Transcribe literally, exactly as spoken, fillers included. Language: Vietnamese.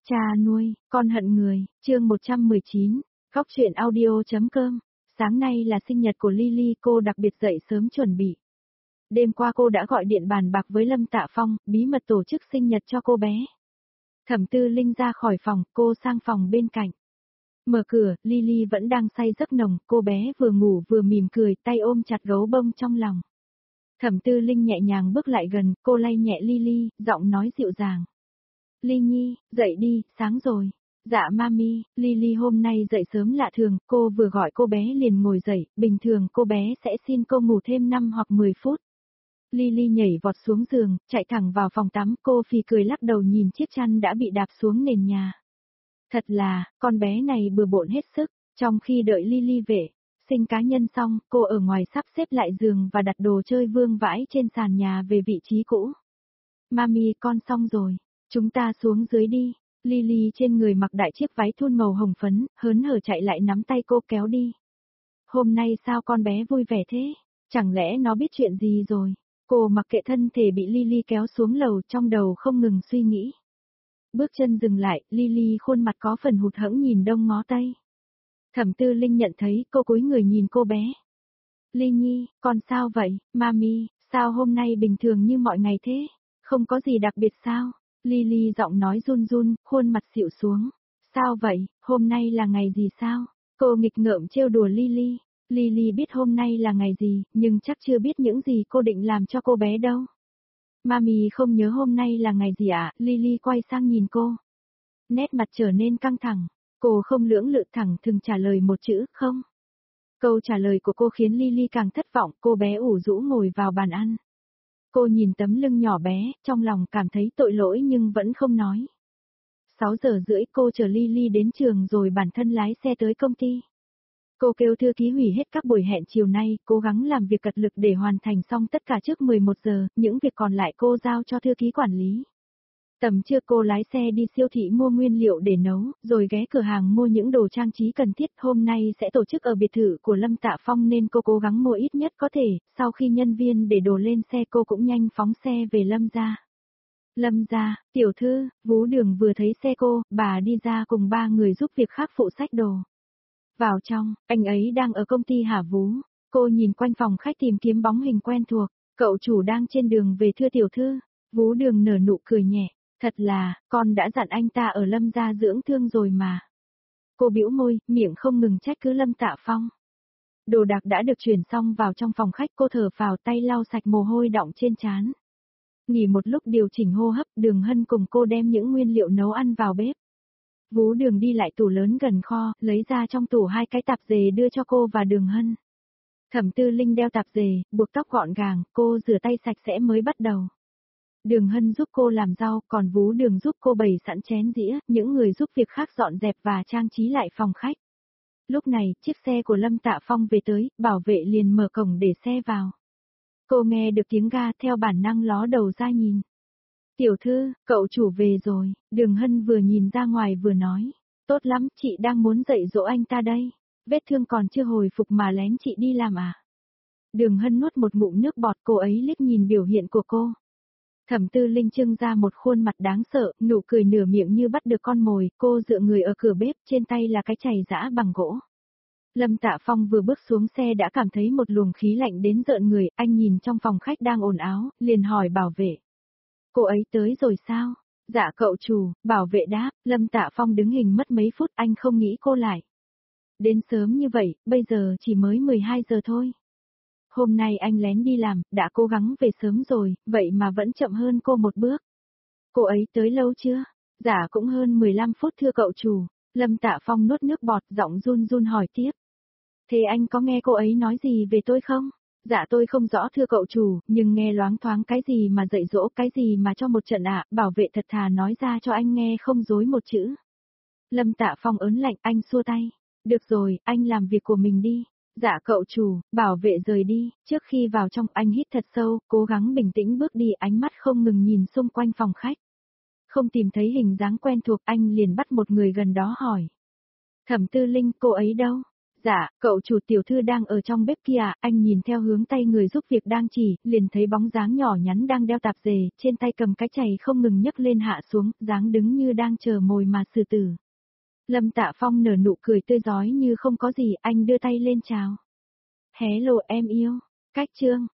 Cha nuôi, con hận người, chương một trăm mười chín, Khóc chuyện audio.com. Sáng nay là sinh nhật của Lily, cô đặc biệt dậy sớm chuẩn bị. Đêm qua cô đã gọi điện bàn bạc với Lâm Tạ Phong, bí mật tổ chức sinh nhật cho cô bé. Thẩm Tư Linh ra khỏi phòng, cô sang phòng bên cạnh. Mở cửa, Lily vẫn đang say giấc nồng, cô bé vừa ngủ vừa mỉm cười, tay ôm chặt gấu bông trong lòng. Thẩm Tư Linh nhẹ nhàng bước lại gần, cô lay nhẹ Lily, giọng nói dịu dàng. Ly Nhi, dậy đi, sáng rồi. Dạ mami, Lily hôm nay dậy sớm lạ thường, cô vừa gọi cô bé liền ngồi dậy, bình thường cô bé sẽ xin cô ngủ thêm năm hoặc mười phút. Lily nhảy vọt xuống giường, chạy thẳng vào phòng tắm, cô phì cười lắc đầu nhìn chiếc chăn đã bị đạp xuống nền nhà. Thật là, con bé này bừa bộn hết sức, trong khi đợi Lily về, sinh cá nhân xong, cô ở ngoài sắp xếp lại giường và đặt đồ chơi vương vãi trên sàn nhà về vị trí cũ. Mami, con xong rồi. Chúng ta xuống dưới đi. Lily trên người mặc đại chiếc váy thun màu hồng phấn, hớn hở chạy lại nắm tay cô kéo đi. Hôm nay sao con bé vui vẻ thế? Chẳng lẽ nó biết chuyện gì rồi? Cô mặc kệ thân thể bị Lily kéo xuống lầu, trong đầu không ngừng suy nghĩ. Bước chân dừng lại, Lily khuôn mặt có phần hụt hẫng nhìn đông ngó tây. Thẩm Tư Linh nhận thấy, cô cúi người nhìn cô bé. Ly Nhi, con sao vậy? Mami, sao hôm nay bình thường như mọi ngày thế? Không có gì đặc biệt sao? Lily giọng nói run run, khuôn mặt xịu xuống. Sao vậy, hôm nay là ngày gì sao? Cô nghịch ngợm trêu đùa Lily. Lily biết hôm nay là ngày gì, nhưng chắc chưa biết những gì cô định làm cho cô bé đâu. Mami không nhớ hôm nay là ngày gì ạ? À? Lily quay sang nhìn cô. Nét mặt trở nên căng thẳng. Cô không lưỡng lự thẳng thừng trả lời một chữ, không. Câu trả lời của cô khiến Lily càng thất vọng, cô bé ủ rũ ngồi vào bàn ăn. Cô nhìn tấm lưng nhỏ bé, trong lòng cảm thấy tội lỗi nhưng vẫn không nói. sáu giờ rưỡi cô chở Lily đến trường rồi bản thân lái xe tới công ty. Cô kêu thư ký hủy hết các buổi hẹn chiều nay, cố gắng làm việc cật lực để hoàn thành xong tất cả trước mười một giờ, những việc còn lại cô giao cho thư ký quản lý. Tầm trưa cô lái xe đi siêu thị mua nguyên liệu để nấu, rồi ghé cửa hàng mua những đồ trang trí cần thiết. Hôm nay sẽ tổ chức ở biệt thự của Lâm Tạ Phong nên cô cố gắng mua ít nhất có thể, sau khi nhân viên để đồ lên xe cô cũng nhanh phóng xe về Lâm gia. Lâm gia, tiểu thư, Vú Đường vừa thấy xe cô, bà đi ra cùng ba người giúp việc khác phụ xách đồ. Vào trong, anh ấy đang ở công ty hả Vú? Cô nhìn quanh phòng khách tìm kiếm bóng hình quen thuộc, cậu chủ đang trên đường về thưa tiểu thư. Vú Đường nở nụ cười nhẹ. Thật là, con đã dặn anh ta ở Lâm gia dưỡng thương rồi mà. Cô bĩu môi, miệng không ngừng trách cứ Lâm Tạ Phong. Đồ đạc đã được chuyển xong vào trong phòng khách, cô thở phào tay lau sạch mồ hôi đọng trên trán. Nghỉ một lúc điều chỉnh hô hấp, Đường Hân cùng cô đem những nguyên liệu nấu ăn vào bếp. Vú Đường đi lại tủ lớn gần kho, lấy ra trong tủ hai cái tạp dề đưa cho cô và Đường Hân. Thẩm Tư Linh đeo tạp dề, buộc tóc gọn gàng, cô rửa tay sạch sẽ mới bắt đầu. Đường Hân giúp cô làm rau, còn Vú Đường giúp cô bày sẵn chén dĩa, những người giúp việc khác dọn dẹp và trang trí lại phòng khách. Lúc này, chiếc xe của Lâm Tạ Phong về tới, bảo vệ liền mở cổng để xe vào. Cô nghe được tiếng ga theo bản năng ló đầu ra nhìn. Tiểu thư, cậu chủ về rồi, Đường Hân vừa nhìn ra ngoài vừa nói. Tốt lắm, chị đang muốn dạy dỗ anh ta đây. Vết thương còn chưa hồi phục mà lén chị đi làm à? Đường Hân nuốt một ngụm nước bọt, cô ấy liếc nhìn biểu hiện của cô. Thẩm Tư Linh trưng ra một khuôn mặt đáng sợ, nụ cười nửa miệng như bắt được con mồi, cô dựa người ở cửa bếp, trên tay là cái chày giã bằng gỗ. Lâm Tạ Phong vừa bước xuống xe đã cảm thấy một luồng khí lạnh đến rợn người, anh nhìn trong phòng khách đang ồn ào, liền hỏi bảo vệ. Cô ấy tới rồi sao? Dạ cậu chủ, bảo vệ đáp, Lâm Tạ Phong đứng hình mất mấy phút, anh không nghĩ cô lại. Đến sớm như vậy, bây giờ chỉ mới mười hai giờ thôi. Hôm nay anh lén đi làm, đã cố gắng về sớm rồi, vậy mà vẫn chậm hơn cô một bước. Cô ấy tới lâu chưa? Dạ cũng hơn mười lăm phút thưa cậu chủ. Lâm Tạ Phong nuốt nước bọt, giọng run run hỏi tiếp. Thế anh có nghe cô ấy nói gì về tôi không? Dạ tôi không rõ thưa cậu chủ, nhưng nghe loáng thoáng cái gì mà dạy dỗ, cái gì mà cho một trận ạ, bảo vệ thật thà nói ra cho anh nghe không dối một chữ. Lâm Tạ Phong ớn lạnh, anh xua tay. Được rồi, anh làm việc của mình đi. Dạ cậu chủ, bảo vệ rời đi, trước khi vào trong anh hít thật sâu, cố gắng bình tĩnh bước đi, ánh mắt không ngừng nhìn xung quanh phòng khách. Không tìm thấy hình dáng quen thuộc, anh liền bắt một người gần đó hỏi. Thẩm Tư Linh, cô ấy đâu? Dạ, cậu chủ tiểu thư đang ở trong bếp kia, anh nhìn theo hướng tay người giúp việc đang chỉ, liền thấy bóng dáng nhỏ nhắn đang đeo tạp dề, trên tay cầm cái chày không ngừng nhấc lên hạ xuống, dáng đứng như đang chờ mồi mà xử tử. Lâm Tạ Phong nở nụ cười tươi rói như không có gì, anh đưa tay lên chào. Hello em yêu, cách chương.